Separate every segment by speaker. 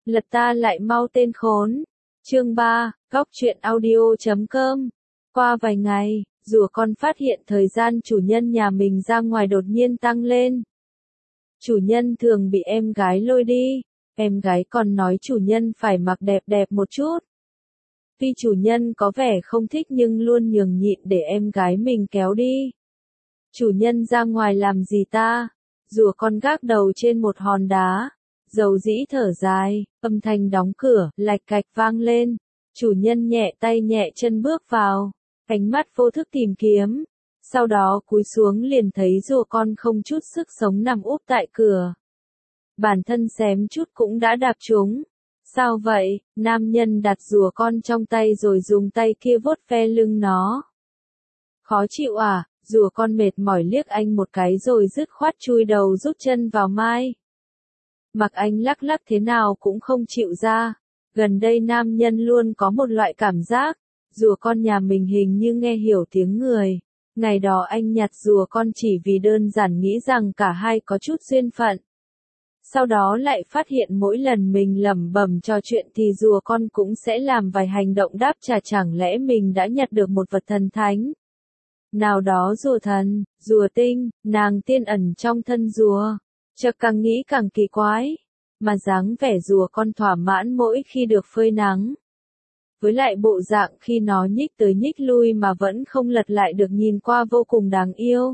Speaker 1: lật ta lại mau tên khốn. Chương 3, góc truyện audio.com. Qua vài ngày, rùa con phát hiện thời gian chủ nhân nhà mình ra ngoài đột nhiên tăng lên. Chủ nhân thường bị em gái lôi đi, em gái còn nói chủ nhân phải mặc đẹp đẹp một chút. Tuy chủ nhân có vẻ không thích nhưng luôn nhường nhịn để em gái mình kéo đi. Chủ nhân ra ngoài làm gì ta? Rùa con gác đầu trên một hòn đá, dầu dĩ thở dài, âm thanh đóng cửa, lạch cạch vang lên. Chủ nhân nhẹ tay nhẹ chân bước vào, ánh mắt vô thức tìm kiếm. Sau đó cúi xuống liền thấy rùa con không chút sức sống nằm úp tại cửa. Bản thân xém chút cũng đã đạp trúng. Sao vậy? Nam nhân đặt rùa con trong tay rồi dùng tay kia vuốt ve lưng nó. Khó chịu à? Rùa con mệt mỏi liếc anh một cái rồi dứt khoát chui đầu rút chân vào mai. Mặc anh lắc lắc thế nào cũng không chịu ra. Gần đây nam nhân luôn có một loại cảm giác, rùa con nhà mình hình như nghe hiểu tiếng người. Ngày đó anh nhặt rùa con chỉ vì đơn giản nghĩ rằng cả hai có chút duyên phận. Sau đó lại phát hiện mỗi lần mình lẩm bẩm trò chuyện thì rùa con cũng sẽ làm vài hành động đáp trả, chẳng lẽ mình đã nhặt được một vật thần thánh. Nào đó rùa thần, rùa tinh, nàng tiên ẩn trong thân rùa. Chợt càng nghĩ càng kỳ quái. Mà dáng vẻ rùa con thỏa mãn mỗi khi được phơi nắng. Với lại bộ dạng khi nó nhích tới nhích lui mà vẫn không lật lại được nhìn qua vô cùng đáng yêu.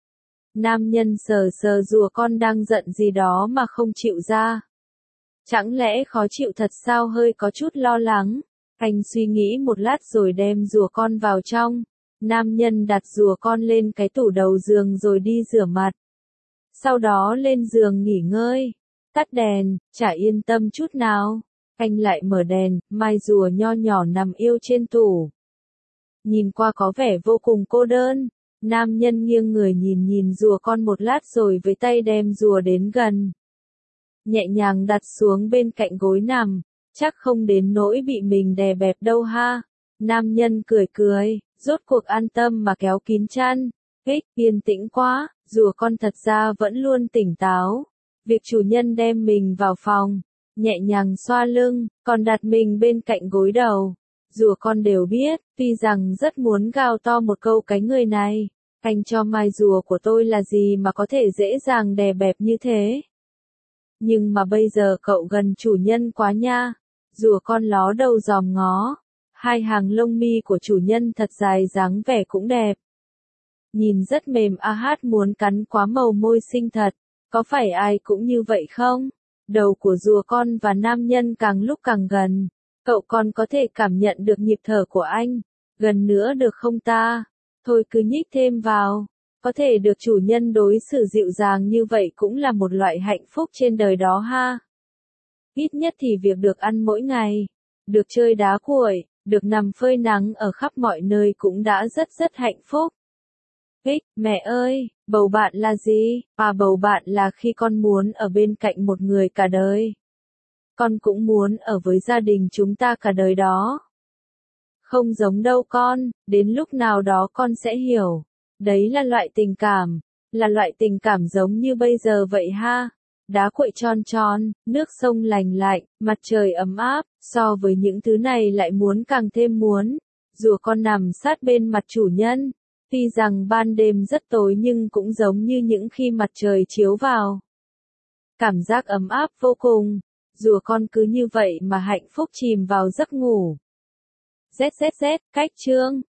Speaker 1: Nam nhân sờ sờ rùa con đang giận gì đó mà không chịu ra. Chẳng lẽ khó chịu thật sao, hơi có chút lo lắng. Anh suy nghĩ một lát rồi đem rùa con vào trong. Nam nhân đặt rùa con lên cái tủ đầu giường rồi đi rửa mặt. Sau đó lên giường nghỉ ngơi. Tắt đèn, chả yên tâm chút nào. Anh lại mở đèn, mai rùa nho nhỏ nằm yêu trên tủ. Nhìn qua có vẻ vô cùng cô đơn. Nam nhân nghiêng người nhìn rùa con một lát rồi với tay đem rùa đến gần. Nhẹ nhàng đặt xuống bên cạnh gối nằm, chắc không đến nỗi bị mình đè bẹp đâu ha. Nam nhân cười, rốt cuộc an tâm mà kéo kín chăn. Yên tĩnh quá, rùa con thật ra vẫn luôn tỉnh táo. Việc chủ nhân đem mình vào phòng, nhẹ nhàng xoa lưng, còn đặt mình bên cạnh gối đầu. Rùa con đều biết, tuy rằng rất muốn gào to một câu cái người này. Anh cho mai rùa của tôi là gì mà có thể dễ dàng đè bẹp như thế. Nhưng mà bây giờ cậu gần chủ nhân quá nha. Rùa con ló đầu dòm ngó. Hai hàng lông mi của chủ nhân thật dài, dáng vẻ cũng đẹp. Nhìn rất mềm, muốn cắn quá, màu môi xinh thật. Có phải ai cũng như vậy không? Đầu của rùa con và nam nhân càng lúc càng gần. Cậu còn có thể cảm nhận được nhịp thở của anh. Gần nữa được không ta? Thôi cứ nhích thêm vào. Có thể được chủ nhân đối xử dịu dàng như vậy cũng là một loại hạnh phúc trên đời đó ha. Ít nhất thì việc được ăn mỗi ngày, được chơi đá cuội, được nằm phơi nắng ở khắp mọi nơi cũng đã rất hạnh phúc. Mẹ ơi, bầu bạn là gì? Bầu bạn là khi con muốn ở bên cạnh một người cả đời. Con cũng muốn ở với gia đình chúng ta cả đời đó. Không giống đâu con, đến lúc nào đó con sẽ hiểu. Đấy là loại tình cảm giống như bây giờ vậy ha. Đá cuội tròn tròn, nước sông lành lạnh, mặt trời ấm áp, so với những thứ này lại muốn càng thêm muốn. Rùa con nằm sát bên mặt chủ nhân. Tuy rằng ban đêm rất tối nhưng cũng giống như những khi mặt trời chiếu vào. Cảm giác ấm áp vô cùng. Rùa con cứ như vậy mà hạnh phúc chìm vào giấc ngủ. ZZZ, cách chương.